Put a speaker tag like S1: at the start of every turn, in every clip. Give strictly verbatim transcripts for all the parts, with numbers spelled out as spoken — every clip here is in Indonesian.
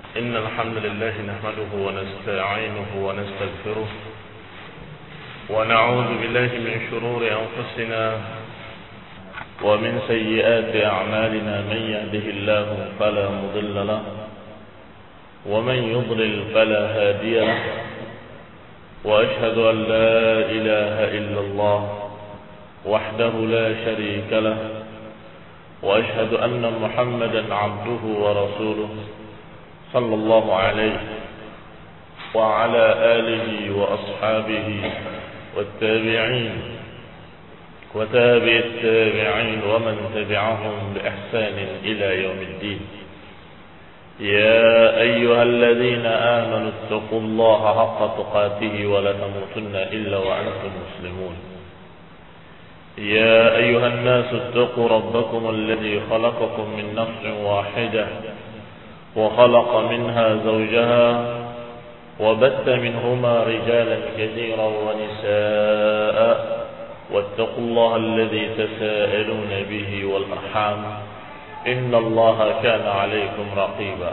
S1: إن الحمد لله نحمده ونستعينه ونستغفره ونعوذ بالله من شرور أنفسنا ومن سيئات أعمالنا. من يهده الله فلا مضل له ومن يضلل فلا هادي له وأشهد أن لا إله إلا الله وحده لا شريك له وأشهد أن محمدا عبده ورسوله صلى الله عليه وعلى آله وأصحابه والتابعين وتابع التابعين ومن تبعهم بإحسان إلى يوم الدين. يا أيها الذين آمنوا اتقوا الله حق تقاته ولا تموتن إلا وأنتم مسلمون. يا أيها الناس اتقوا ربكم الذي خلقكم من نفس واحدة وخلق منها زوجها وبث منهما رجالا كثيرا ونساء واتقوا الله الذي تساءلون به والأرحام إن الله كان عليكم رقيبا.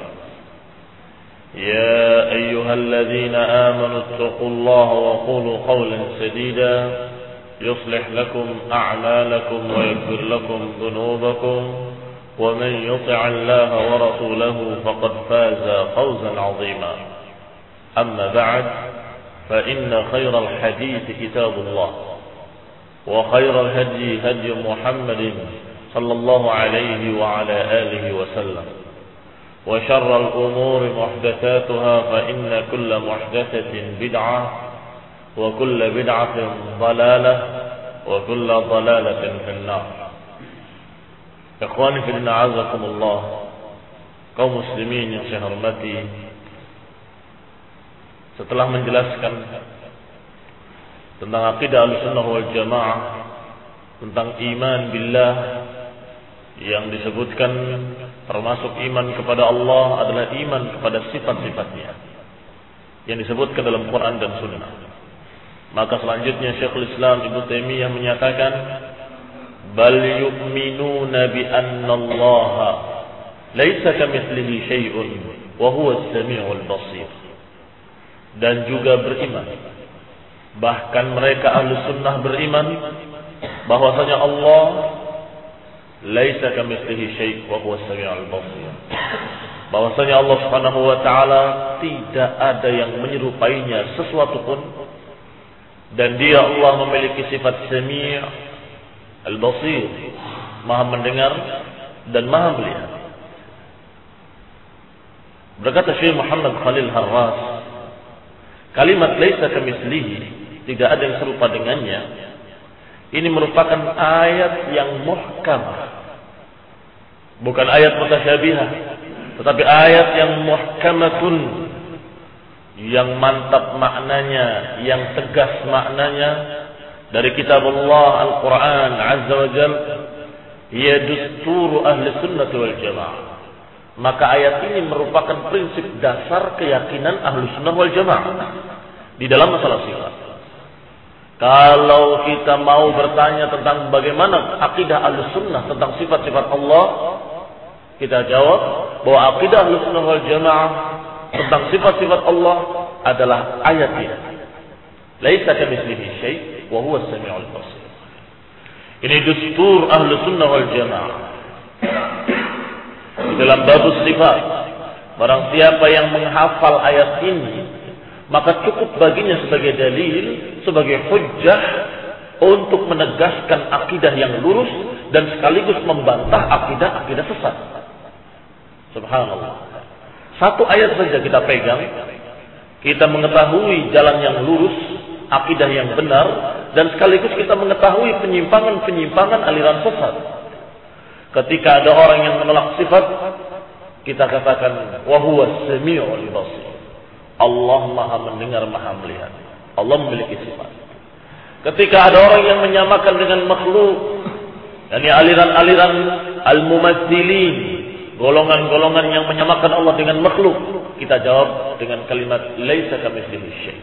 S1: يا أيها الذين آمنوا اتقوا الله وقولوا قولا سديدا يصلح لكم أعمالكم ويغفر لكم ذنوبكم ومن يطع الله ورسوله فقد فاز فوزا عظيما. أما بعد فإن خير الحديث كتاب الله وخير الهدي هدي محمد صلى الله عليه وعلى آله وسلم وشر الأمور محدثاتها فإن كل محدثة بدعة وكل بدعة ضلالة وكل ضلالة في النار. Ikhwani fillah azakumullah, kaum muslimin yang saya hormati, setelah menjelaskan tentang akidah Ahlussunnah wal Jamaah, tentang iman billah yang disebutkan termasuk iman kepada Allah adalah iman kepada sifat-sifatnya yang disebutkan dalam Quran dan Sunnah. Maka selanjutnya Syekhul Islam Ibnu Taimiyah menyatakan bal yu'minuna bi anna Allah laisa kamitslihi syai'un wa huwa as-sami'ul basir. Dan juga beriman, bahkan mereka ahlu sunnah beriman bahwasanya Allah laisa kamitslihi syai' wa huwa as-sami'ul basir, bahwasanya Allah Subhanahu wa taala tidak ada yang menyerupainya sesuatu pun, dan dia Allah memiliki sifat sami' Al-Basir, maha mendengar dan maha melihat. Berkata Syekh Muhammad Khalil Harras, kalimat laisa kamitslihi, tidak ada yang serupa dengannya, ini merupakan ayat yang muhkam, bukan ayat mutasyabihah, tetapi ayat yang muhkamatun, yang mantap maknanya, yang tegas maknanya, dari kitab Allah Al-Quran Azza wa Jal, ya dusturu ahli sunnah wal jamaah. Maka ayat ini merupakan prinsip dasar keyakinan ahli sunnah wal jamaah di dalam masalah sifat. Kalau kita mau bertanya tentang bagaimana akidah ahli sunnah tentang sifat-sifat Allah, kita jawab bahwa akidah ahli sunnah wal jamaah tentang sifat-sifat Allah adalah ayat ini. Laisa kamitslihi syai' wa huwa as-sami'ul basir. Ini dustur ahlu sunnah wal jamaah. Dalam bab sifat, barang siapa yang menghafal ayat ini, maka cukup baginya sebagai dalil, sebagai hujjah untuk menegaskan akidah yang lurus dan sekaligus membantah akidah-akidah sesat. Subhanallah. Satu ayat saja kita pegang, kita mengetahui jalan yang lurus, akidah yang benar, dan sekaligus kita mengetahui penyimpangan-penyimpangan aliran sesat. Ketika ada orang yang menolak sifat, kita katakan wa huwa as-sami'ul basir. Allah maha mendengar, maha melihat. Allah memiliki sifat. Ketika ada orang yang menyamakan dengan makhluk, yakni aliran-aliran al-mumatsilin, golongan-golongan yang menyamakan Allah dengan makhluk, kita jawab dengan kalimat laisa kamitslihi syai'.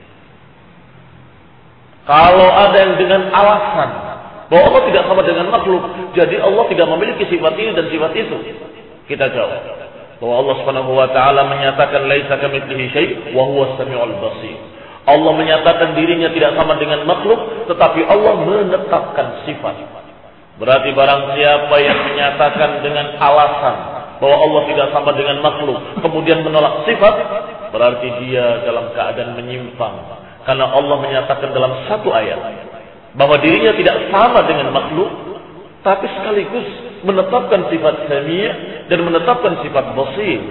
S1: Kalau ada yang dengan alasan bahwa Allah tidak sama dengan makhluk, jadi Allah tidak memiliki sifat ini dan sifat itu, kita jawab bahwa Allah Subhanahu wa taala menyatakan laisa kamitslihi syai' wa huwas samiul basir. Allah menyatakan dirinya tidak sama dengan makhluk, tetapi Allah menetapkan sifat. Berarti barang siapa yang menyatakan dengan alasan bahwa Allah tidak sama dengan makhluk, kemudian menolak sifat, berarti dia dalam keadaan menyimpang. Karena Allah menyatakan dalam satu ayat bahwa dirinya tidak sama dengan makhluk, tapi sekaligus menetapkan sifat sami' dan menetapkan sifat basir.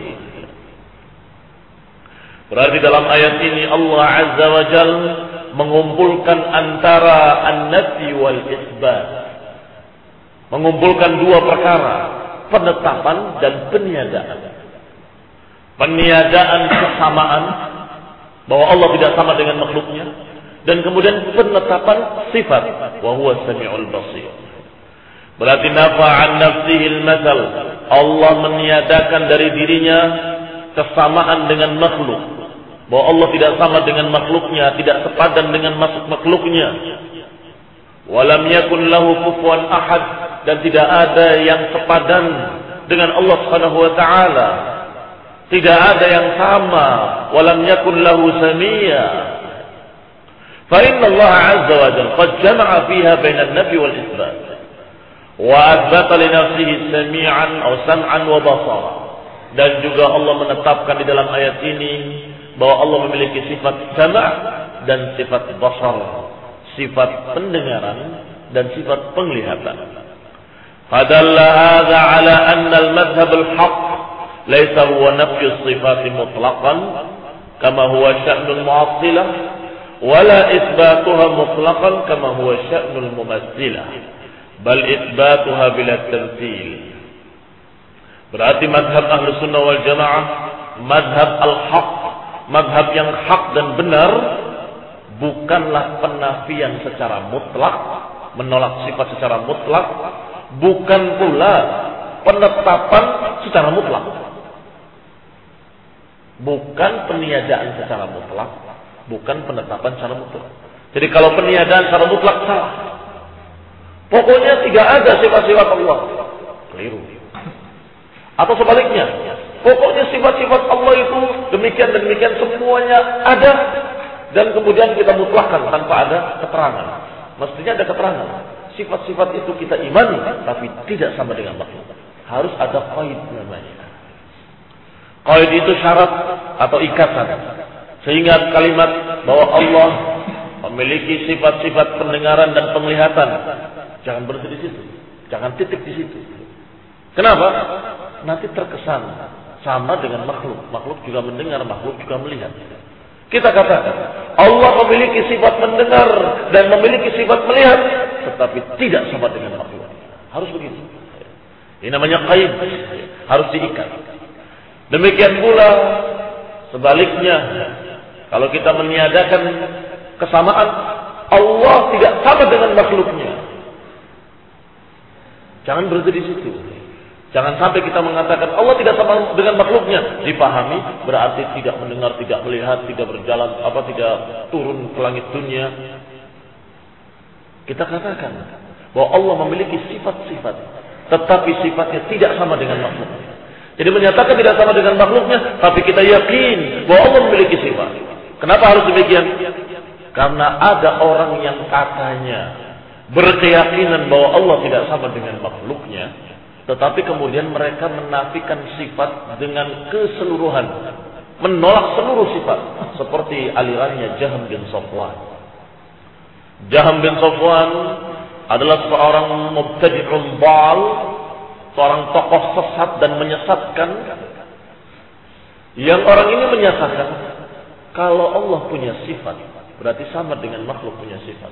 S1: Berarti dalam ayat ini Allah Azza wa Jalla mengumpulkan antara an-nafi wal isbat. Mengumpulkan dua perkara, penetapan dan peniadaan. Peniadaan kesamaan bahwa Allah tidak sama dengan makhluknya, dan kemudian penetapan sifat wa huwa samiul basir. Berarti nafa an nafsihil mathal, Allah meniadakan dari dirinya kesamaan dengan makhluk, bahwa Allah tidak sama dengan makhluknya, tidak sepadan dengan makhluknya. Walam yakun lahu kufuwan ahad, dan tidak ada yang sepadan dengan Allah Subhanahu wa taala. Tidak ada yang sama. Walam yakun lahu samia. Fa inna Allah azza wa jalla qad jama'a fiha baina an-nafi wal isbat. Wa athbata li nafsihi sami'an aw sam'an wa basara. Dan juga Allah menetapkan di dalam ayat ini bahwa Allah memiliki sifat sama' dan sifat basar, sifat pendengaran dan sifat penglihatan. Fadalla hadza ala anna al-madhhab al-haqq laysa huwa nafyu as-sifat mutlaqan kama huwa sya'nul mu'attilah wala itsbatuha mutlaqan kama huwa sya'nul mumatsilah bal itsbatuha bila tamthil. Berarti madhab Ahlus Sunnah wal Jamaah madhab al-haqq, madhab yang hak dan benar, bukanlah penafian secara mutlak, menolak sifat secara mutlak, bukan pula penetapan secara mutlak, bukan peniadaan secara mutlak, bukan penetapan secara mutlak. Jadi kalau peniadaan secara mutlak salah, pokoknya tidak ada sifat-sifat Allah, keliru. Atau sebaliknya, pokoknya sifat-sifat Allah itu demikian dan demikian semuanya ada, dan kemudian kita mutlakkan tanpa ada keterangan. Mestinya ada keterangan. Sifat-sifat itu kita imani, tapi tidak sama dengan makhluk. Harus ada qaid namanya. Qaid itu syarat atau ikatan. Sehingga kalimat bahwa Allah memiliki sifat-sifat pendengaran dan penglihatan, jangan berhenti di situ. Jangan titik di situ. Kenapa? Nanti terkesan sama dengan makhluk. Makhluk juga mendengar, makhluk juga melihat. Kita katakan Allah memiliki sifat mendengar dan memiliki sifat melihat, tetapi tidak sama dengan makhluk. Harus begitu. Ini namanya qaid, harus diikat. Demikian pula sebaliknya, kalau kita meniadakan kesamaan, Allah tidak sama dengan makhluknya. Jangan berhenti di situ. Jangan sampai kita mengatakan Allah tidak sama dengan makhluknya. Dipahami berarti tidak mendengar, tidak melihat, tidak berjalan, apa tidak turun ke langit dunia. Kita katakan bahwa Allah memiliki sifat-sifat, tetapi sifatnya tidak sama dengan makhluknya. Jadi menyatakan tidak sama dengan makhluknya, tapi kita yakin bahwa Allah memiliki sifat. Kenapa harus demikian? Karena ada orang yang katanya berkeyakinan bahwa Allah tidak sama dengan makhluknya, tetapi kemudian mereka menafikan sifat dengan keseluruhan, menolak seluruh sifat, seperti alirannya Jahm bin Safwan. Jahm bin Safwan adalah seorang mubtadi'un dhal, seorang tokoh sesat dan menyesatkan, yang orang ini menyatakan kalau Allah punya sifat berarti sama dengan makhluk punya sifat.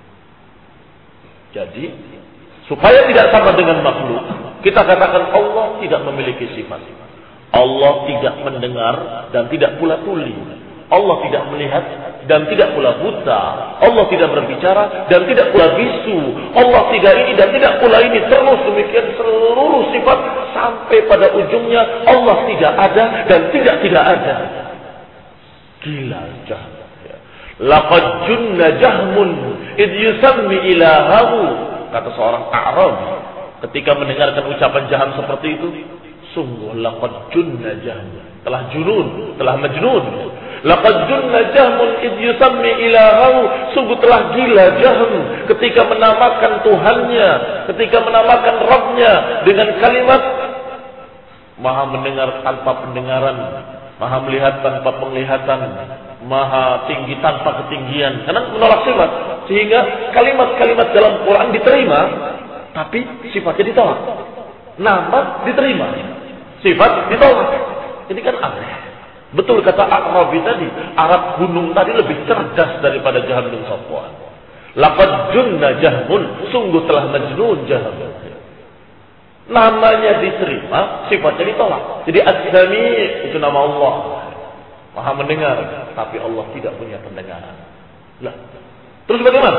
S1: Jadi supaya tidak sama dengan makhluk, kita katakan Allah tidak memiliki sifat. Allah tidak mendengar dan tidak pula tuli. Allah tidak melihat dan tidak pula buta. Allah tidak berbicara dan tidak pula bisu. Allah tidak ini dan tidak pula ini. Terus demikian seluruh sifat sampai pada ujungnya Allah tidak ada dan tidak tidak ada. Gila Jahm. Laqad junna Jahmun id yusammi ilahahu, kata seorang A'rab ketika mendengarkan ucapan Jahm seperti itu, Sungguh laqad junna Jahmun, telah junun, telah majnun. Laqad junna Jahmun id yusammi ilahahu, sungguh telah gila Jahm ketika menamakan Tuhannya, ketika menamakan Rabbnya dengan kalimat Maha mendengar tanpa pendengaran, Maha melihat tanpa penglihatan, Maha tinggi tanpa ketinggian. Karena menolak sifat, sehingga kalimat-kalimat dalam Quran diterima, tapi sifatnya ditolak. Nama diterima, sifat ditolak. Ini kan aneh. Betul kata A'rabi tadi, Arab gunung tadi lebih cerdas daripada Jahm bin Safwan. Laqad junna Jahmun, sungguh telah majnun Jahm. Namanya diterima, sifatnya ditolak. Jadi As-Sami' itu nama Allah, Maha mendengar, tapi Allah tidak punya pendengaran. Lah, terus bagaimana?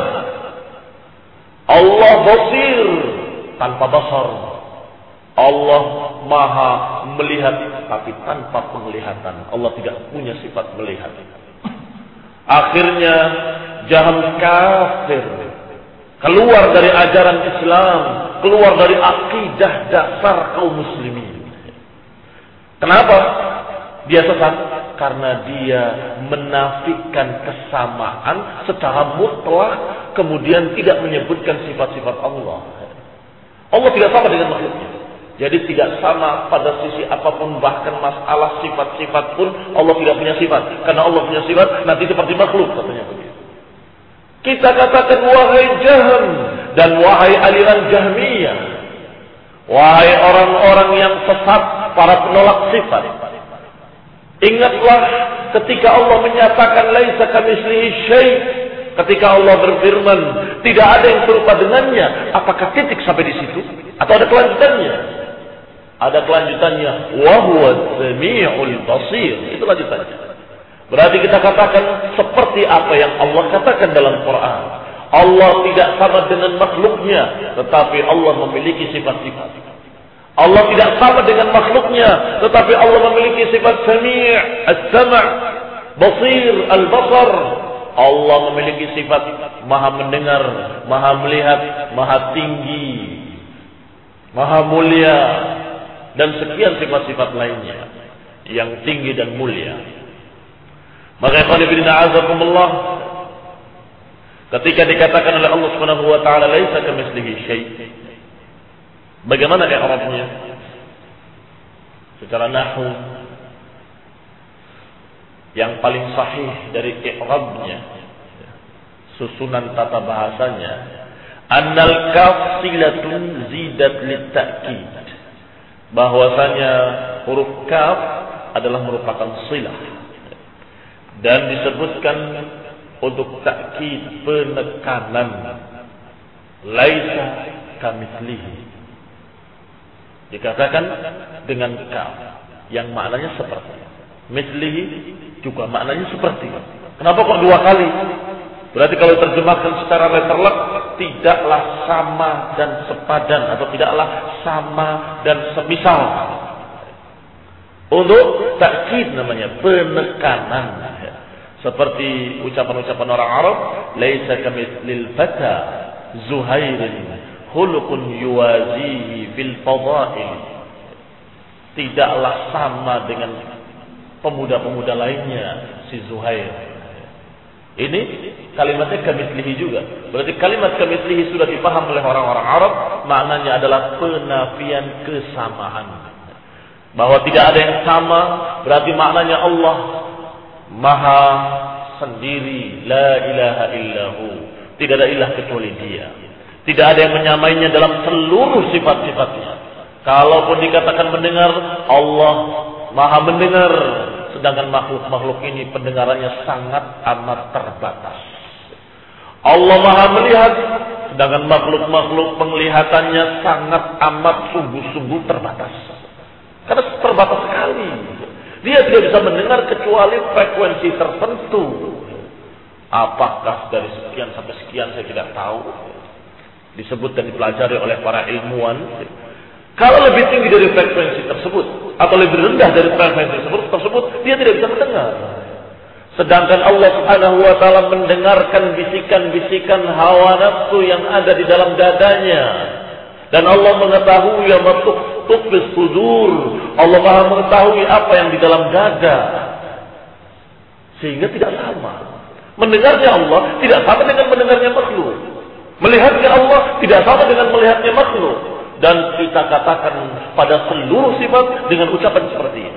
S1: Allah basir tanpa basar. Allah Maha melihat tapi tanpa penglihatan. Allah tidak punya sifat melihat. Akhirnya Jahm kafir, keluar dari ajaran Islam, keluar dari akidah dasar kaum muslimin. Kenapa dia sesat? Karena dia menafikan kesamaan secara mutlak, kemudian tidak menyebutkan sifat-sifat Allah. Allah tidak sama dengan makhluknya. Jadi tidak sama pada sisi apapun, bahkan masalah sifat-sifat pun Allah tidak punya sifat. Karena Allah punya sifat nanti seperti makhluk, katanya begitu. Kita katakan wahai Jahm dan wahai aliran Jahmiyah, wahai orang-orang yang sesat, para penolak sifat, ingatlah ketika Allah menyatakan laisa kamitslihi syai'. Ketika Allah berfirman tidak ada yang serupa dengannya, apakah titik sampai di situ atau ada kelanjutannya? Ada kelanjutannya, wa huwas samiul basir. Itu lanjutannya. Berarti kita katakan seperti apa yang Allah katakan dalam Quran. Allah tidak sama dengan makhluknya, tetapi Allah memiliki sifat-sifat. Allah tidak sama dengan makhluknya, tetapi Allah memiliki sifat Sami', As-Sam', Basir, Al-Basar. Allah memiliki sifat Maha mendengar, Maha melihat, Maha tinggi, Maha mulia, dan sekian sifat-sifat lainnya yang tinggi dan mulia. Maka qanibina azakumullah, ketika dikatakan oleh Allah Subhanahu wa taala laisa kamitslihi syai', bagaimana i'rabnya? Secara nahwu yang paling sahih dari i'rabnya, susunan tata bahasanya, annal kaf silatun zidat litta'kid, bahwasanya huruf kaf adalah merupakan silah dan disebutkan untuk takkid, penekanan. Laisa kamitslihi dikatakan dengan kaf yang maknanya seperti, mislihi juga maknanya seperti. Kenapa kok dua kali? Berarti kalau terjemahkan secara letterlek, tidaklah sama dan sepadan, atau tidaklah sama dan semisal. Untuk takkid namanya penekanan. Seperti ucapan-ucapan orang Arab, laisa kamitslil fata Zuhairin khuluqun yuwazihi fil fadail. Tidaklah sama dengan pemuda-pemuda lainnya si Zuhair. Ini kalimatnya kamitslihi juga. Berarti kalimat kamitslihi sudah dipaham oleh orang-orang Arab, maknanya adalah penafian kesamaan. Bahwa tidak ada yang sama, berarti maknanya Allah Maha sendiri, la ilaha illahu. Tidak ada ilah kecuali Dia. Tidak ada yang menyamainya dalam seluruh sifat-sifatnya. Kalaupun dikatakan mendengar, Allah Maha mendengar. Sedangkan makhluk-makhluk ini pendengarannya sangat amat terbatas. Allah Maha melihat, sedangkan makhluk-makhluk penglihatannya sangat amat sungguh-sungguh terbatas. Karena terbatas sekali. Dia tidak bisa mendengar kecuali frekuensi tertentu. Apakah dari sekian sampai sekian saya tidak tahu. Disebut dan dipelajari oleh para ilmuwan. Kalau lebih tinggi dari frekuensi tersebut atau lebih rendah dari frekuensi tersebut, tersebut dia tidak bisa mendengar. Sedangkan Allah Subhanahu wa taala mendengarkan bisikan-bisikan hawa nafsu yang ada di dalam dadanya. Dan Allah mengetahui tukhfis sudur. Allah Maha mengetahui apa yang di dalam dada. Sehingga tidak sama. Mendengarnya Allah tidak sama dengan mendengarnya makhluk. Melihatnya Allah tidak sama dengan melihatnya makhluk. Dan kita katakan pada seluruh sifat dengan ucapan seperti ini.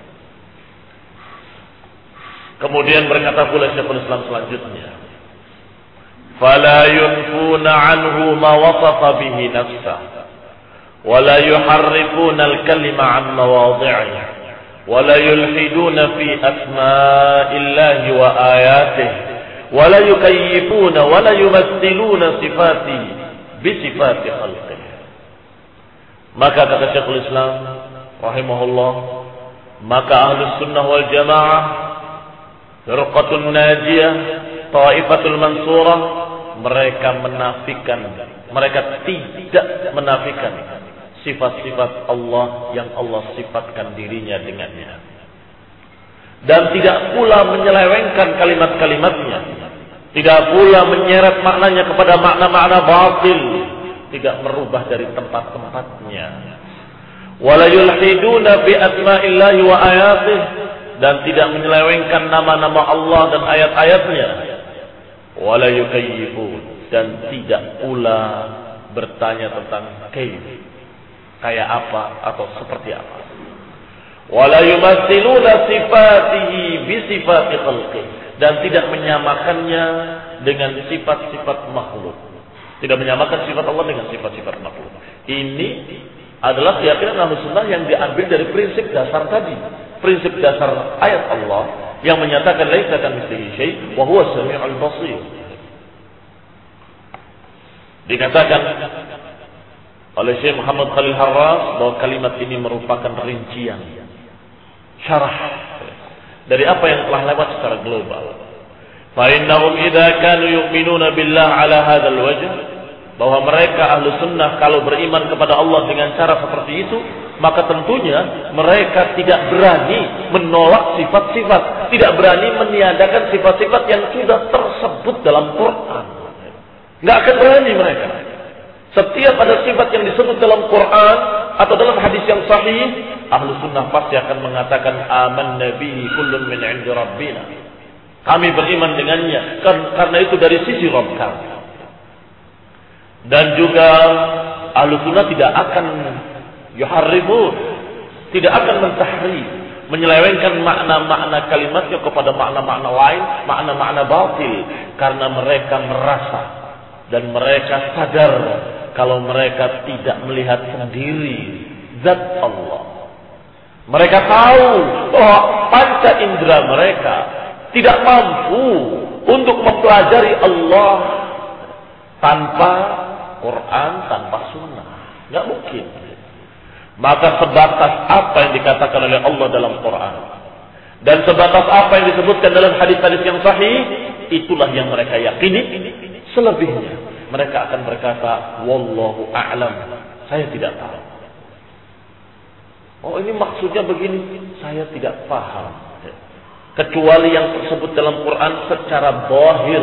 S1: Kemudian berkata pula Syekhul Islam selanjutnya, "Fala yunfuna 'anhu ma wasafa bihi nafsah, wa la yuharrifuna al-kalima 'an mawadhi'ihi, wa la yulhiduna fi asma'illahi wa ayatihi, wa la yukayyifuna wa la yumaththiluna sifatihi bi sifati khalqihi." Maka kata Syekhul Islam rahimahullah, maka Ahlus Sunnah wal Jamaah, Firqatul Najiyah, Taifatul Mansurah, mereka menafikan, mereka tidak menafikan sifat-sifat Allah yang Allah sifatkan dirinya dengannya. Dan tidak pula menyelewengkan kalimat-kalimatnya. Tidak pula menyeret maknanya kepada makna-makna batil. Tidak merubah dari tempat-tempatnya. Wala yulhiduna bi asma'illahi wa ayatihi, dan tidak menyelewengkan nama-nama Allah dan ayat-ayatnya. Wala yukayyifun, dan tidak pula bertanya tentang kaif, kayak apa atau seperti apa. Wala yumathiluna sifatihi bi sifati khalqi, dan tidak menyamakannya dengan sifat-sifat makhluk. Tidak menyamakan sifat Allah dengan sifat-sifat makhluk. Ini adalah keyakinan Ahlus Sunnah yang diambil dari prinsip dasar tadi. Prinsip dasar ayat Allah yang menyatakan laisa kamitslihi syai' wa huwa as-sami'ul basir. Dikatakan oleh Syekh Muhammad Khalil Harras bahwa kalimat ini merupakan rincian, syarah dari apa yang telah lewat secara global. Fa innahum idza kanu yu'minuna billah ala hadzal wajh, bahwa mereka Ahlu Sunnah kalau beriman kepada Allah dengan cara seperti itu, maka tentunya mereka tidak berani menolak sifat-sifat, tidak berani meniadakan sifat-sifat yang sudah tersebut dalam Quran. Nggak akan berani mereka. Setiap ada sifat yang disebut dalam Quran atau dalam hadis yang sahih, Ahlu Sunnah pasti akan mengatakan aman nabi kullun min 'indi rabbina. Kami beriman dengannya karena itu dari sisi Rabb kami. Dan juga Ahlu Sunnah tidak akan yuharrimun, tidak akan mentahrif, menyelewengkan makna-makna kalimatnya kepada makna-makna lain, makna-makna batil, karena mereka merasa dan mereka sadar kalau mereka tidak melihat sendiri zat Allah. Mereka tahu bahwa panca indera mereka tidak mampu untuk mempelajari Allah tanpa Quran, tanpa Sunnah. Nggak mungkin. Maka sebatas apa yang dikatakan oleh Allah dalam Quran dan sebatas apa yang disebutkan dalam hadis-hadis yang sahih, itulah yang mereka yakini. Selebihnya mereka akan berkata wallahu a'lam, saya tidak tahu. Oh, ini maksudnya begini, saya tidak paham. Kecuali yang tersebut dalam Quran secara zahir,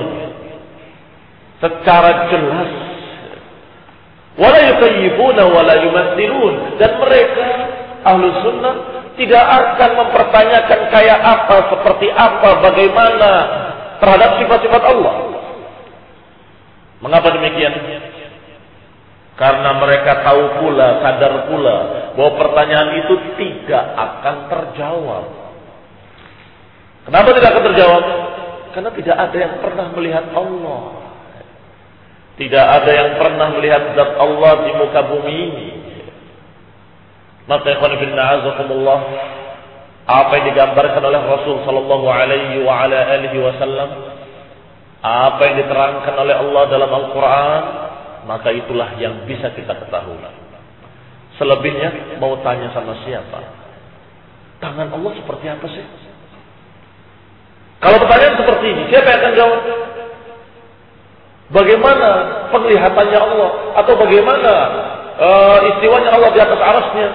S1: secara jelas. Wala yukayyifuna wala yumathilun, dan mereka Ahlu Sunnah tidak akan mempertanyakan kayak apa, seperti apa, bagaimana terhadap sifat-sifat Allah. Mengapa demikian? Karena mereka tahu pula, sadar pula bahwa pertanyaan itu tidak akan terjawab. Kenapa tidak akan terjawab? Karena tidak ada yang pernah melihat Allah. Tidak ada yang pernah melihat zat Allah di muka bumi ini. Maka ikhwan fillah azakumullah, apa yang digambarkan oleh Rasul sallallahu alaihi wa ala alihi wasallam, apa yang diterangkan oleh Allah dalam Al-Qur'an, maka itulah yang bisa kita ketahui. Selebihnya mau tanya sama siapa? Tangan Allah seperti apa sih? Kalau pertanyaan seperti ini, siapa yang akan jawab? Bagaimana penglihatannya Allah? Atau bagaimana uh, istiwanya Allah di atas arasnya?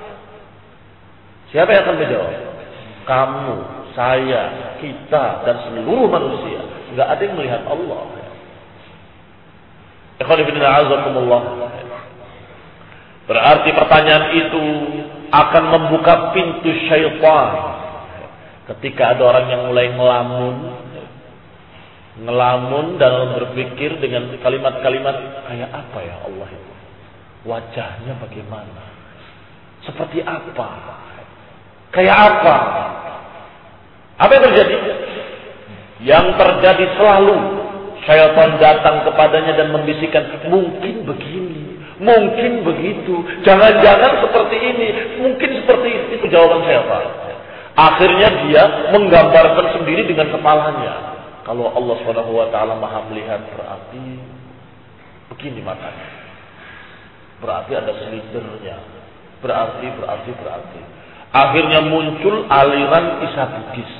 S1: Siapa yang akan menjawab? Kamu, saya, kita, dan seluruh manusia. Enggak ada yang melihat Allah. Ikhwan fillah azakumullah. Berarti pertanyaan itu akan membuka pintu syaitan. Ketika ada orang yang mulai ngelamun, ngelamun dalam berpikir dengan kalimat-kalimat kayak apa ya Allah itu? Wajahnya bagaimana? Seperti apa? Kayak apa? Apa yang terjadi? Yang terjadi selalu syaitan datang kepadanya dan membisikkan, mungkin begini, mungkin begitu, jangan-jangan seperti ini, mungkin seperti itu. Itu jawaban syaitan. Akhirnya dia menggambarkan sendiri dengan kepalanya. Kalau Allah subhanahu wa taala Maha melihat, berarti begini matanya. Berarti ada slidernya. Berarti, berarti, berarti. Akhirnya muncul aliran Isa Bugis.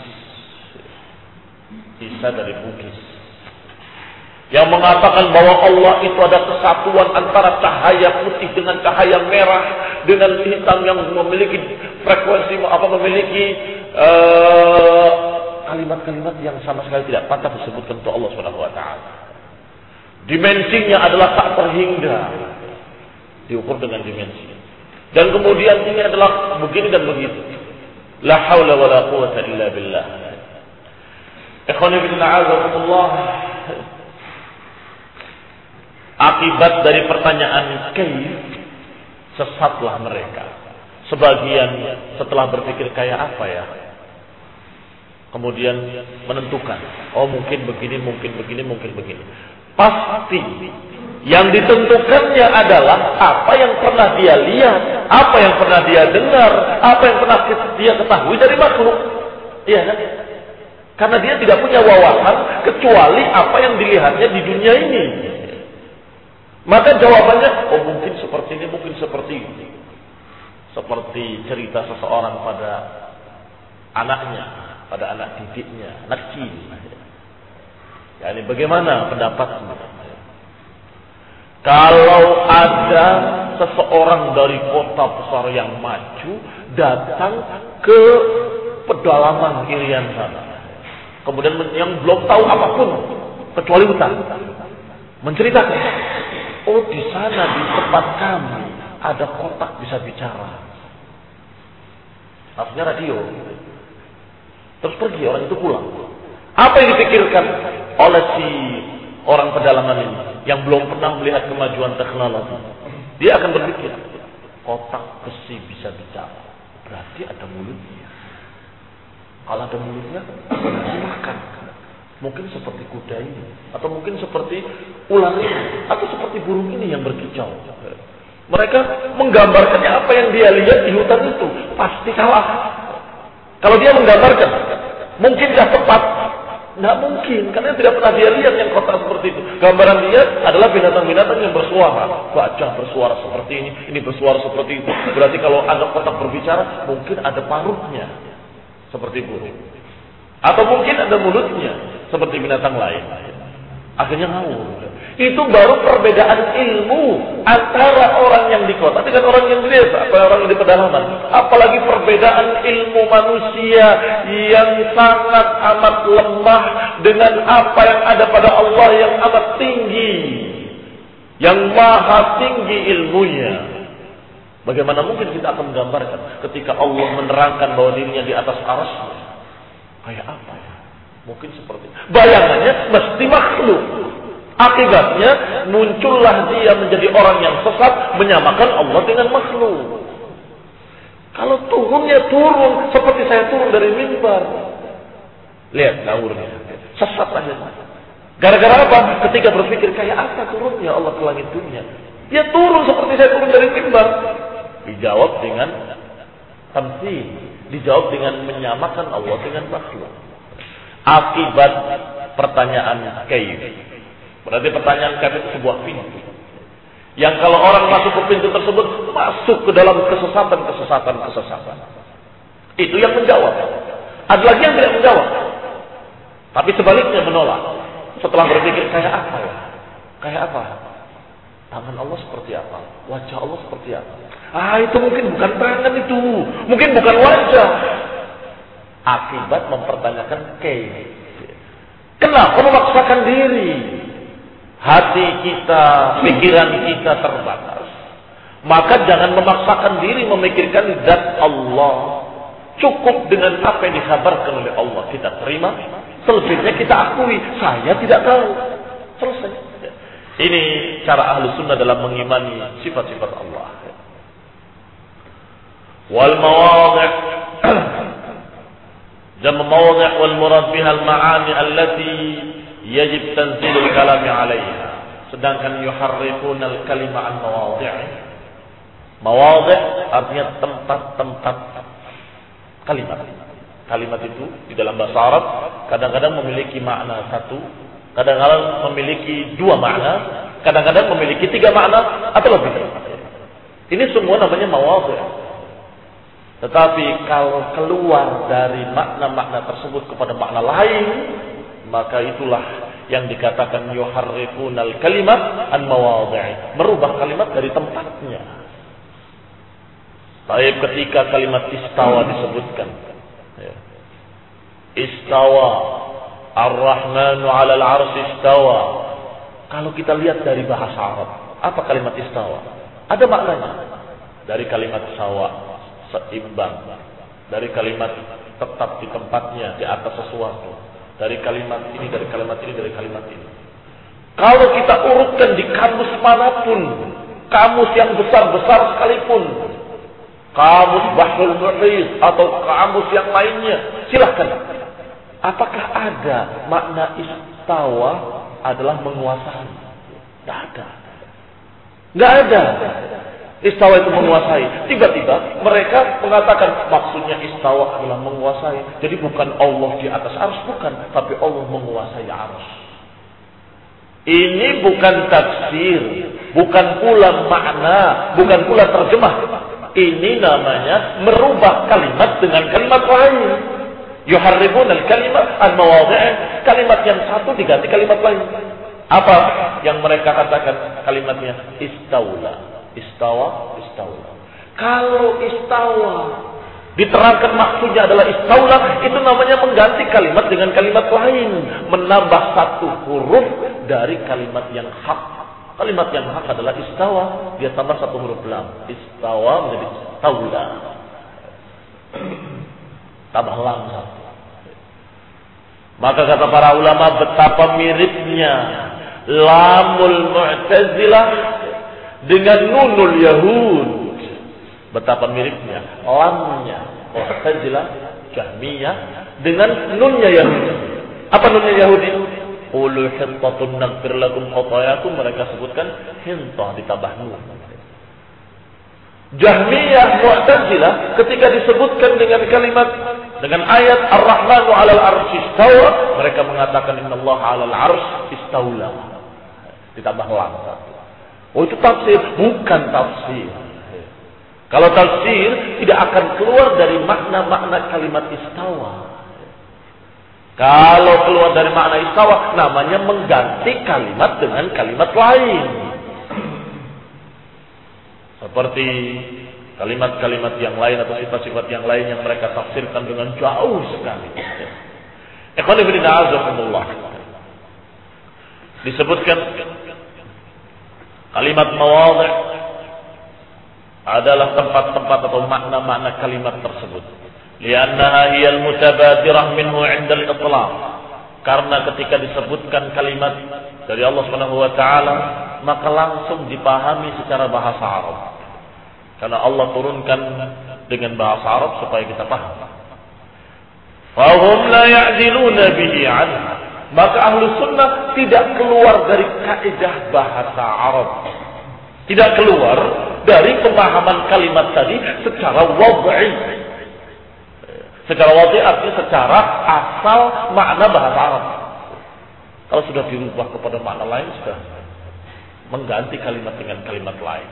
S1: Isa dari Bugis. Yang mengatakan bahwa Allah itu ada kesatuan antara cahaya putih dengan cahaya merah, dengan hitam yang memiliki frekuensi, apa memiliki uh, kalimat-kalimat yang sama sekali tidak pantas disebutkan untuk Allah subhanahu wa taala. Dimensinya adalah tak terhingga, diukur dengan dimensi. Dan kemudian ini adalah begini dan begitu. La haula wa la quwwata illa billah. Ikhwani fillah azakumullah. Akibat dari pertanyaan kaif, sesatlah mereka. Sebagian setelah berpikir kayak apa ya, kemudian menentukan, oh mungkin begini, mungkin begini, mungkin begini. Pasti yang ditentukannya adalah apa yang pernah dia lihat, apa yang pernah dia dengar, apa yang pernah dia ketahui dari makhluk. Iya kan? Karena dia tidak punya wawasan kecuali apa yang dilihatnya di dunia ini. Maka jawabannya, oh mungkin seperti ini, mungkin seperti ini. Seperti cerita seseorang pada anaknya, pada anak didiknya, anak kecil. Ya, ini bagaimana pendapatmu? Kalau ada seseorang dari kota besar yang maju datang ke pedalaman Irian sana, kemudian yang belum tahu apapun kecuali hutan, menceritakan, oh di sana di tempat kami ada kotak bisa bicara. Maksudnya radio. Terus pergi orang itu pulang. Apa yang dipikirkan oleh si orang pedalaman ini yang belum pernah melihat kemajuan teknologi? Dia akan berpikir, kotak besi bisa bicara, berarti ada mulutnya. Kalau ada mulutnya, berarti makan. Mungkin seperti kuda ini, atau mungkin seperti ular ini, atau seperti burung ini yang berkicau. Mereka menggambarkannya apa yang dia lihat di hutan itu pasti salah. Kalau dia menggambarkan, mungkinkah tepat? Tidak mungkin, karena tidak pernah dia lihat yang kotak seperti itu. Gambaran dia adalah binatang-binatang yang bersuara. Gajah bersuara seperti ini, ini bersuara seperti itu. Berarti kalau ada kotak berbicara, mungkin ada paruhnya seperti burung, atau mungkin ada mulutnya seperti binatang lain. Akhirnya ngawur. Itu baru perbedaan ilmu antara orang yang di kota dengan orang yang di desa, atau orang yang di pedalaman. Apalagi perbedaan ilmu manusia yang sangat amat lemah dengan apa yang ada pada Allah yang amat tinggi, yang maha tinggi ilmunya. Bagaimana mungkin kita akan menggambarkan ketika Allah menerangkan bahwa dirinya di atas arasnya? Kayak apa ya? Mungkin seperti bayangannya mesti makhluk. Akibatnya muncullah dia menjadi orang yang sesat, menyamakan Allah dengan makhluk. Kalau turunnya turun seperti saya turun dari mimbar. Lihat ngawurnya, sesat aja. Gara-gara apa? Ketika berpikir kayak apa turunnya Allah ke langit dunia, dia turun seperti saya turun dari mimbar. Dijawab dengan tamtsil, dijawab dengan menyamakan Allah dengan makhluk. Akibat pertanyaan kaif. Berarti pertanyaan kaif itu sebuah pintu. Yang kalau orang masuk ke pintu tersebut, masuk ke dalam kesesatan-kesesatan, kesesatan. Itu yang menjawab. Ada lagi yang tidak menjawab. Tapi sebaliknya menolak. Setelah berpikir kayak apa ya? Kayak apa? Tangan Allah seperti apa? Wajah Allah seperti apa? Ah, itu mungkin bukan tangan itu. Mungkin bukan wajah. Akibat mempertanyakan kaif. Kenapa memaksakan diri? Hati kita, pikiran kita terbatas. Maka jangan memaksakan diri memikirkan zat Allah. Cukup dengan apa yang dikabarkan oleh Allah kita terima. Selebihnya kita akui. Saya tidak tahu. Selesai. Ini cara ahlu sunnah dalam mengimani sifat-sifat Allah. Wal mawadhi' jam mawadhi' wal murad biha al ma'ani allati yajib tanzilul kalami 'alayha. Sedangkan yuharrifuna al kalima an mawadhi'. Mawadhi' artinya tempat-tempat kalimat. Kalimat itu di dalam bahasa Arab kadang-kadang memiliki makna satu, kadang-kadang memiliki dua makna, kadang-kadang memiliki tiga makna atau lebih. Ini semua namanya mawadhi'. Tetapi kalau keluar dari makna-makna tersebut kepada makna lain, maka itulah yang dikatakan yuharrifunal kalimat an mawadhi', merubah kalimat dari tempatnya. Baik ketika kalimat istawa disebutkan, istawa ar-Rahmanu 'alal 'arsy istawa. Kalau kita lihat dari bahasa Arab, apa kalimat istawa? Ada maknanya. Dari kalimat sawa, seimbang. Dari kalimat tetap di tempatnya, di atas sesuatu. Dari kalimat ini, dari kalimat ini, dari kalimat ini. Kalau kita urutkan di kamus manapun, kamus yang besar-besar sekalipun, kamus Bahrul Muhit atau kamus yang lainnya, silahkan. Apakah ada makna istawa adalah menguasai? Tidak ada. Tidak ada. Istawa itu menguasai. Tiba-tiba mereka mengatakan maksudnya istawa adalah menguasai. Jadi bukan Allah di atas arsy, bukan, tapi Allah menguasai arsy. Ini bukan tafsir, bukan pula makna, bukan pula terjemah. Ini namanya merubah kalimat dengan kalimat lain. Yuharrifun al-kalimat an-mawadhi'. Kalimat yang satu diganti kalimat lain. Apa yang mereka katakan kalimatnya? Istaula. Istawa, istaula. Kalau istawa diterangkan maksudnya adalah istaula, itu namanya mengganti kalimat dengan kalimat lain. Menambah satu huruf dari kalimat yang hak. Kalimat yang hak adalah istawa, dia tambah satu huruf lam. Istawa menjadi istaula. Tambah lam satu. Maka kata para ulama betapa miripnya lamul Mu'tazilah dengan nunul Yahud. Betapa miripnya lamnya Mu'tazilah, Jahmiyah dengan nunnya Yahudi. Apa nunnya Yahudi? Qulu hintatun naghfir lakum khatayakum, mereka sebutkan hintah ditambah nun. Jahmiyah, Mu'tazilah ketika disebutkan dengan kalimat dengan ayat Ar-Rahmanu 'alal 'arsy istawa, mereka mengatakan innallaha 'alal 'arsy istaula. Ditambah lam satu. Oh, itu tafsir, bukan tafsir. Kalau tafsir tidak akan keluar dari makna-makna kalimat istawa. Kalau keluar dari makna istawa, namanya mengganti kalimat dengan kalimat lain. Seperti kalimat-kalimat yang lain atau sifat-sifat yang lain yang mereka tafsirkan dengan jauh sekali. Ikhwan fillah a'azakumullah. Disebutkan kalimat mawadhi' adalah tempat-tempat atau makna-makna kalimat tersebut. Li'annaha hiyal mutabadirah minhu 'inda al-itlaq. Karena ketika disebutkan kalimat dari Allah Subhanahu wa taala, maka langsung dipahami secara bahasa Arab. Karena Allah turunkan dengan bahasa Arab supaya kita paham. Fahum la ya'diluna bihi 'anha. Maka ahlu sunnah tidak keluar dari kaidah bahasa Arab. Tidak keluar dari pemahaman kalimat tadi secara wad'i. Secara wad'i artinya secara asal makna bahasa Arab. Kalau sudah dirubah kepada makna lain, sudah mengganti kalimat dengan kalimat lain.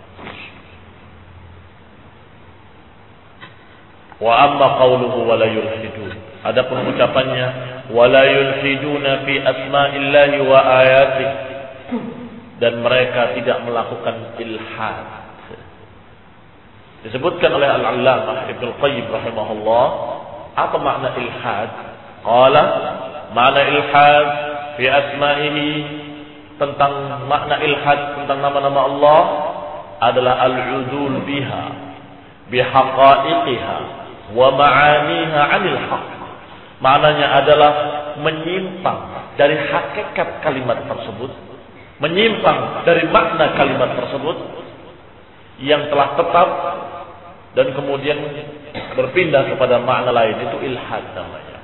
S1: Wa amma qawluhu wa la yulhidun. Adapun ucapannya wa la yulhiduna fi asma'illahi wa ayatihi, dan mereka tidak melakukan ilhad. Disebutkan oleh Al-Allamah Ibnu Qayyim rahimahullah, apa makna ilhad? Qala makna ilhad fi asma'ihi, tentang makna ilhad tentang nama-nama Allah, adalah al-udul biha bihaqaiqiha wa ma'aniha 'anil haqq. Maknanya adalah menyimpang dari hakikat kalimat tersebut, menyimpang dari makna kalimat tersebut yang telah tetap dan kemudian berpindah kepada makna lain, itu ilhad namanya.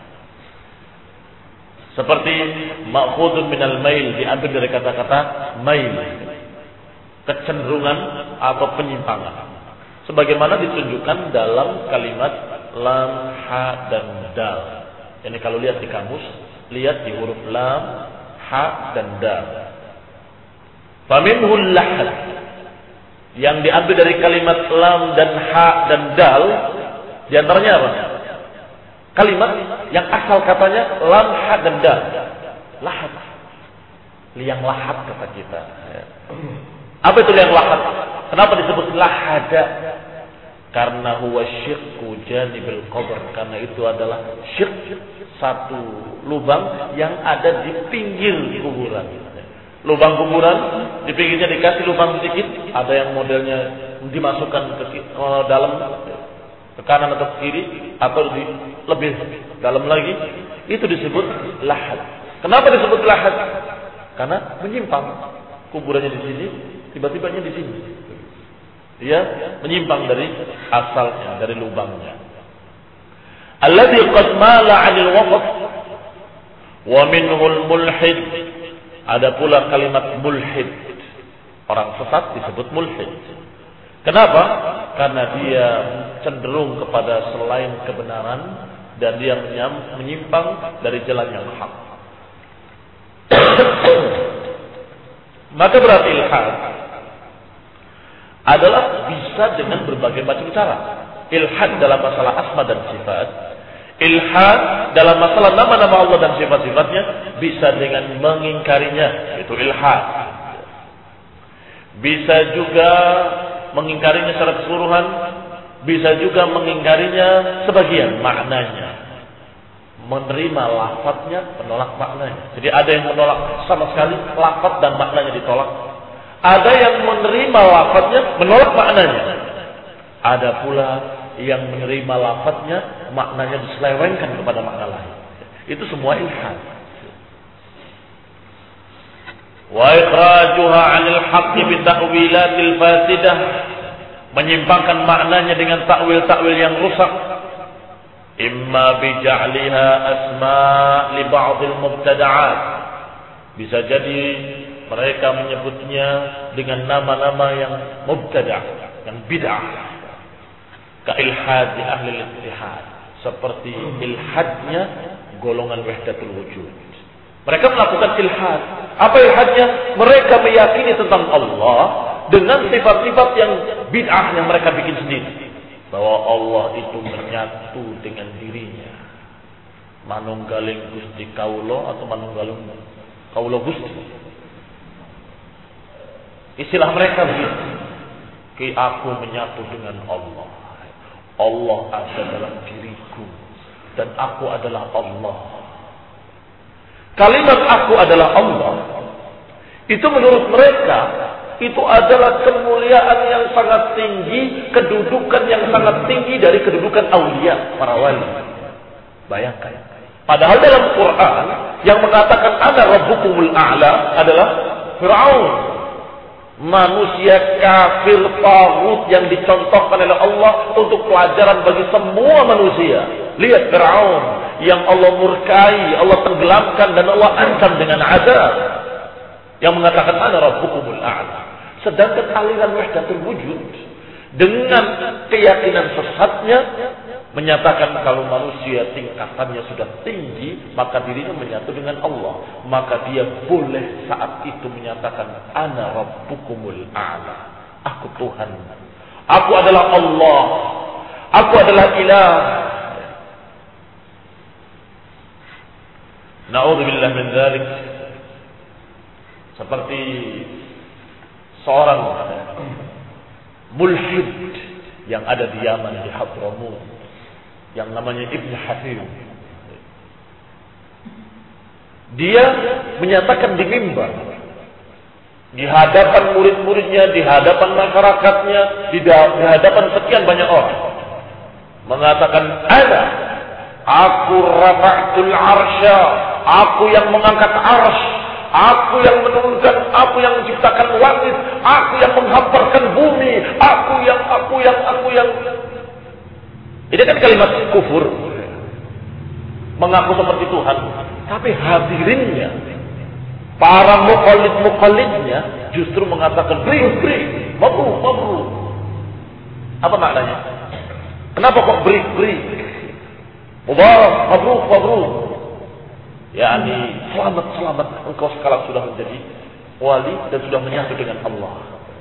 S1: Seperti ma'khudun minal mail, diambil dari kata-kata mail, kecenderungan atau penyimpangan. Sebagaimana ditunjukkan dalam kalimat lam, ha, dan dal. Ini kalau lihat di kamus, lihat di huruf lam, ha, dan dal. Faminhul lahad, yang diambil dari kalimat lam dan ha dan dal, di antaranya apa? Kalimat yang asal katanya lam, ha, dan dal. Lahad. Liang lahat kata kita. Apa itu liang lahat? Kenapa disebut lahada? Karena huwa syiqqu janibil qabr, karena itu adalah syikh, satu lubang yang ada di pinggir kuburan. Lubang kuburan, di pinggirnya dikasih lubang sedikit, ada yang modelnya dimasukkan ke, ke dalam, ke kanan atau ke kiri, atau di, lebih dalam lagi, itu disebut lahad. Kenapa disebut lahad? Karena menyimpang, kuburannya di sini, tiba-tibanya di sini. Dia menyimpang dari asalnya, dari lubangnya. Alladzi qad mala 'anil waqf wa minhul mulhid. Ada pula kalimat mulhid. Orang sesat disebut mulhid. Kenapa? Karena dia cenderung kepada selain kebenaran dan dia menyimpang dari jalan yang hak. Maka berarti ilhad adalah bisa dengan berbagai macam cara. Ilhad dalam masalah asma dan sifat, ilhad dalam masalah nama-nama Allah dan sifat-sifatnya, bisa dengan mengingkarinya, itu ilhad. Bisa juga mengingkarinya secara keseluruhan, bisa juga mengingkarinya sebagian maknanya. Menerima lafadznya, menolak maknanya. Jadi ada yang menolak sama sekali lafadz dan maknanya ditolak. Ada yang menerima lafadznya, menolak maknanya. Ada pula yang menerima lafadznya, maknanya diselewengkan kepada makna lain. Itu semua ilhad. Wa ikhrajuha 'anil haqqi bi ta'wilatil fasidah, menyimpangkan maknanya dengan takwil-takwil yang rusak. Imma bi ja'liha asma' li ba'dil mubtada'at. Bisa jadi mereka menyebutnya dengan nama-nama yang mubtada', yang bid'ah. Ka ilhad di ahli al-ittihad, seperti ilhadnya golongan wahdatul wujud. Mereka melakukan ilhad. Apa ilhadnya? Mereka meyakini tentang Allah dengan sifat-sifat yang bid'ah yang mereka bikin sendiri. Bahwa Allah itu menyatu dengan dirinya. Manunggaling Gusti Kaulo atau manunggaling Kaulo Gusti. Istilah mereka begitu. Ki aku menyatu dengan Allah. Allah ada dalam diriku dan aku adalah Allah. Kalimat aku adalah Allah itu menurut mereka itu adalah kemuliaan yang sangat tinggi, kedudukan yang sangat tinggi dari kedudukan aulia, para wali. Bayangkan. Padahal dalam Quran yang mengatakan ana rabbukumul a'la adalah Fir'aun. Manusia kafir taghut yang dicontohkan oleh Allah untuk pelajaran bagi semua manusia. Lihat Fir'aun yang Allah murkai, Allah tenggelamkan dan Allah ancam dengan azab. Yang mengatakan ana rabbukumul a'la. Sedangkan aliran wahdatul wujud dengan keyakinan sesatnya menyatakan kalau manusia tingkatannya sudah tinggi, maka dirinya menyatu dengan Allah. Maka dia boleh saat itu menyatakan ana rabbukumul a'la. Aku Tuhan. Aku adalah Allah. Aku adalah ilah. Na'udzubillah min dzalik. Seperti seorang mulhid yang ada di Yaman, di Hadramut, yang namanya Ibn Hathir. Dia menyatakan di mimbar Di hadapan murid-muridnya, di hadapan masyarakatnya, di, di hadapan sekian banyak orang. Mengatakan, ada, aku rafa'tul arsya, aku yang mengangkat arsy, aku yang menurunkan, aku yang menciptakan langit, aku yang menghamparkan bumi, aku yang, aku yang, aku yang. Ini kan kalimat kufur. Mengaku seperti Tuhan. Tapi hadirinnya, para muqallid-muqallidnya justru mengatakan, beri, beri, mabrur, mabrur. Apa maknanya? Kenapa kok beri, beri? Mubarak, mabrur, mabrur. yakni selamat selamat engkau sekarang sudah menjadi wali dan sudah menyatu dengan Allah.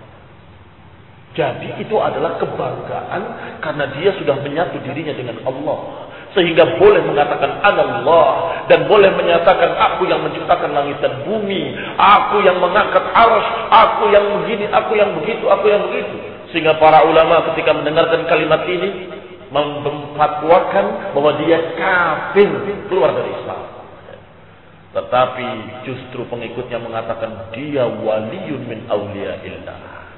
S1: Jadi itu adalah kebanggaan karena dia sudah menyatu dirinya dengan Allah, sehingga boleh mengatakan anallah dan boleh menyatakan aku yang menciptakan langit dan bumi, aku yang mengangkat arsy, aku yang begini, aku yang begitu, aku yang begitu. Sehingga para ulama ketika mendengarkan kalimat ini memfatwakan bahwa dia kafir, keluar dari Islam. Tetapi justru pengikutnya mengatakan dia waliyun min awliyaillah.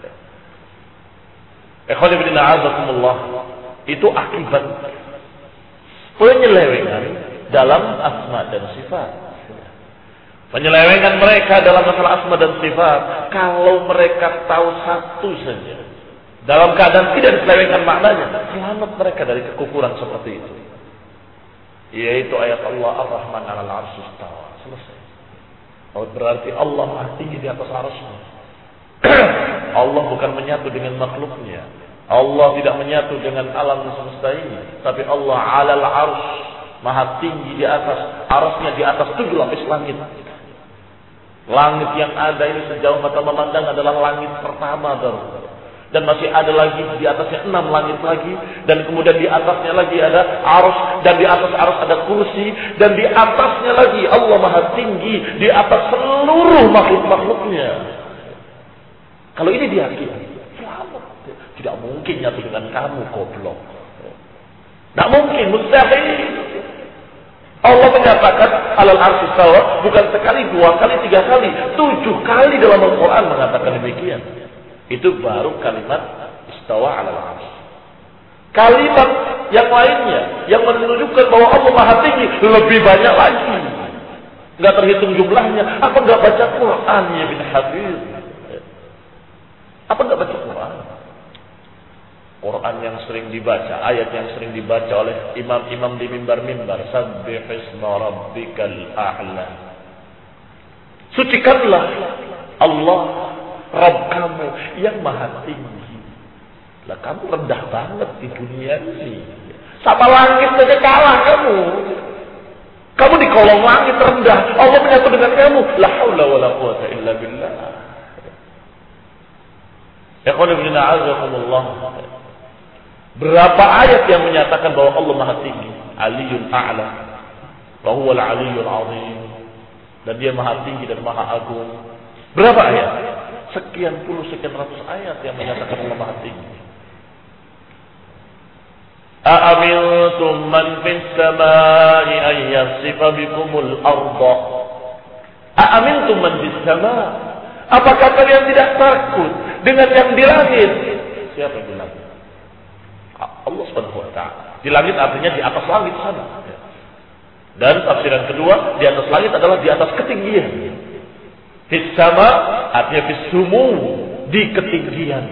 S1: Ikhwan fillah azakumullah, itu akibat penyelewengan dalam asma dan sifat. Penyelewengan mereka dalam masalah asma dan sifat, kalau mereka tahu satu saja, dalam keadaan tidak diselewengkan maknanya, selamat mereka dari kekufuran seperti itu. Yaitu ayat Allah Ar-Rahman 'alal 'arsy istawa. Selesai. Oh, berarti Allah Maha tinggi di atas arsy-Nya. Allah bukan menyatu dengan makhluknya. Allah tidak menyatu dengan alam semesta ini, tapi Allah 'alal 'arsy, Maha tinggi di atas arsy-Nya, di atas tujuh lapis langit. Langit yang ada ini sejauh mata memandang adalah langit pertama baru. Dan masih ada lagi di atasnya enam langit lagi, dan kemudian di atasnya lagi ada arsy, dan di atas arsy ada kursi, dan di atasnya lagi Allah Maha tinggi di atas seluruh makhluk-makhluknya. Kalau ini diyakini, selamat. Tidak mungkin nyatu dengan kamu, goblok. Tidak mungkin, mustahil. Allah menyatakan alal arsy istawa bukan sekali, dua kali, tiga kali, tujuh kali dalam Al-Quran mengatakan demikian. Itu baru kalimat istawa alal arsy. Kalimat yang lainnya yang menunjukkan bahwa Allah Maha tinggi lebih banyak lagi. Enggak terhitung jumlahnya. Apa enggak baca Quran ya bin Hafiz? Apa enggak baca Quran? Quran yang sering dibaca, ayat yang sering dibaca oleh imam-imam di mimbar-mimbar. Sabbihisma rabbikal a'la. Sucikanlah Allah Rabb kamu yang maha tinggi. Lah kamu rendah banget di dunia ini. Sama langit saja kalah kamu. Kamu di kolong langit rendah. Allah menyatu dengan kamu. La haula wala quwata illa billah. Ikhwan fillah azakumullah. Berapa ayat yang menyatakan bahwa Allah maha tinggi? Aliyun a'la. Wa huwal aliyyul azim. Dan dia maha tinggi dan maha agung. Berapa ayat? Sekian puluh, sekian ratus ayat yang menyatakan Allah Maha tinggi. A'amintum man fis samai ay yasifa bikumul arda. A'amintum man fis samai. Apakah kalian tidak takut dengan yang di langit? Siapa yang di langit? Allah Subhanahu wa taala. Di langit artinya di atas langit sana. Dan tafsiran kedua, di atas langit adalah di atas ketinggian. Fis sama artinya fis sumu, di ketinggian.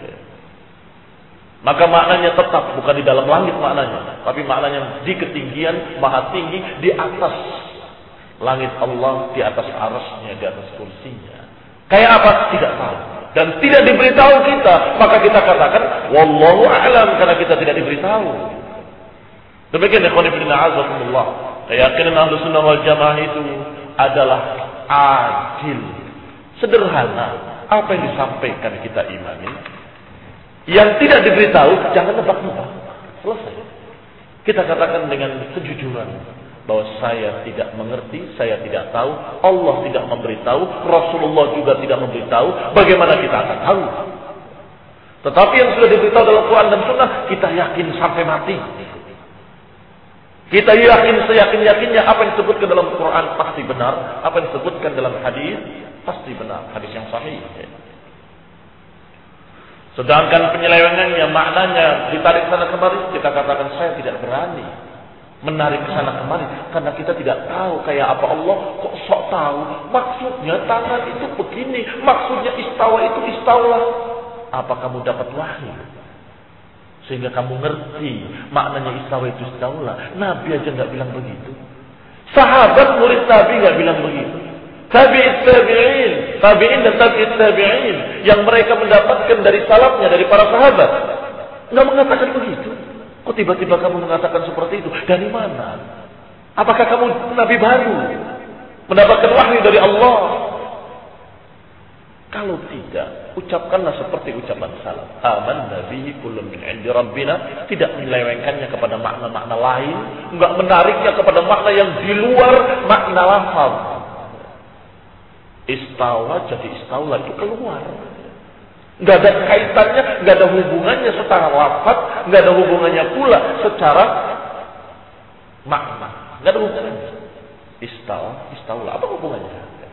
S1: Maka maknanya tetap bukan di dalam langit maknanya, tapi maknanya di ketinggian, maha tinggi, di atas langit Allah, di atas arsy-Nya, di atas kursinya. Kayak apa? Tidak tahu. Dan tidak diberitahu kita, maka kita katakan wallahu a'lam karena kita tidak diberitahu. Demikian ikhwan fillah azakumullah. Keyakinan Ahlus Sunnah wal Jamaah itu adalah adil, sederhana. Apa yang disampaikan kita imani, yang tidak diberitahu jangan nebak-nebak. Selesai. Kita katakan dengan kejujuran bahwa saya tidak mengerti, saya tidak tahu, Allah tidak memberitahu, Rasulullah juga tidak memberitahu. Bagaimana kita akan tahu? Tetapi yang sudah diberitahu dalam Quran dan Sunnah, kita yakin sampai mati. Kita yakin seyakin-yakinnya apa yang disebutkan dalam Quran pasti benar, apa yang disebutkan dalam hadis pasti benar, hadis yang sahih. Sedangkan penyelewengannya maknanya ditarik sana kemari, kita katakan saya tidak berani menarik ke sana kemari karena kita tidak tahu kayak apa. Allah kok sok tahu maksudnya tangan itu begini, maksudnya istawa itu istawa. Apa kamu dapat wahyu sehingga kamu ngerti maknanya istawa itu istawa? Nabi aja nggak bilang begitu, sahabat murid Nabi nggak bilang begitu, tabi'in tabi'in tabi'in dan tabi'in tabi'in yang mereka mendapatkan dari salafnya, dari para sahabat nggak mengatakan begitu. Kok tiba-tiba kamu mengatakan seperti itu? Dari mana? Apakah kamu nabi baru? Mendapatkan wahyu dari Allah? Kalau tidak, ucapkanlah seperti ucapan salaf. Amanna bihi kullun min 'indi rabbina, tidak menyelewengkannya kepada makna-makna lain, enggak menariknya kepada makna yang di luar makna lafaz. Istawa jadi istaula itu keluar. Nggak ada kaitannya, nggak ada hubungannya secara lafaz, nggak ada hubungannya pula secara makna, nggak ada hubungannya. Istawa, istaula, apa hubungannya?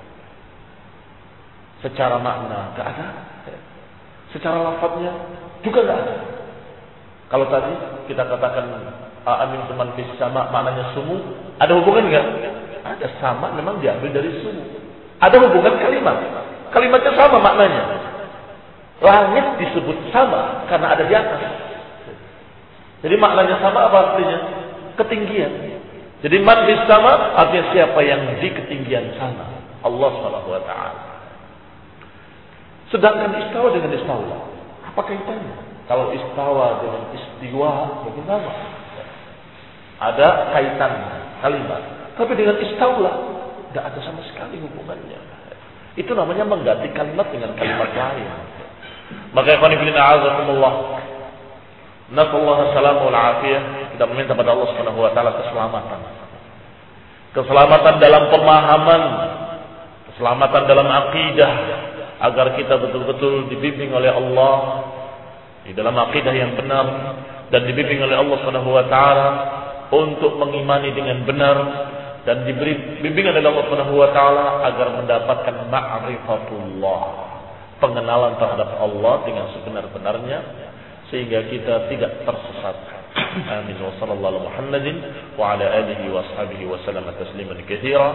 S1: Secara makna nggak ada, secara lafaznya juga nggak ada. Kalau tadi kita katakan amin teman bis sama, maknanya sumu, ada hubungan nggak? Ada, sama, memang diambil dari sumu. Ada hubungan kalimat, kalimatnya sama maknanya. Langit disebut sama karena ada di atas. Jadi maknanya sama, apa artinya? Ketinggian. Jadi man bis sama artinya siapa yang di ketinggian sana, Allah Subhanahu wa taala. Sedangkan istawa dengan istaula, apa kaitannya? Kalau istawa dengan istiwa mungkin sama. Ada kaitan kalimat. Tapi dengan istaula tidak ada sama sekali hubungannya. Itu namanya mengganti kalimat dengan kalimat lain. Maka ikhwan fillah a'azakumullah, nasallahu salamu wal afiyah, kita meminta pada Allah Subhanahu wa taala keselamatan. Keselamatan dalam pemahaman, keselamatan dalam akidah, agar kita betul-betul dibimbing oleh Allah di dalam akidah yang benar dan dibimbing oleh Allah Subhanahu wa taala untuk mengimani dengan benar dan diberi bimbingan oleh Allah Subhanahu wa taala agar mendapatkan ma'rifatullah, pengenalan terhadap Allah dengan sebenar-benarnya sehingga kita tidak tersesat. Amin. Wa sallallahu Muhammadin wa ala alihi wa ashabihi wa sallam tasliman katsira.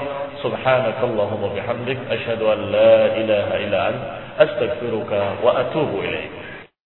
S1: Subhanakallahumma bihamdik asyhadu an la ilaha illa anta astaghfiruka wa atubu ilaik.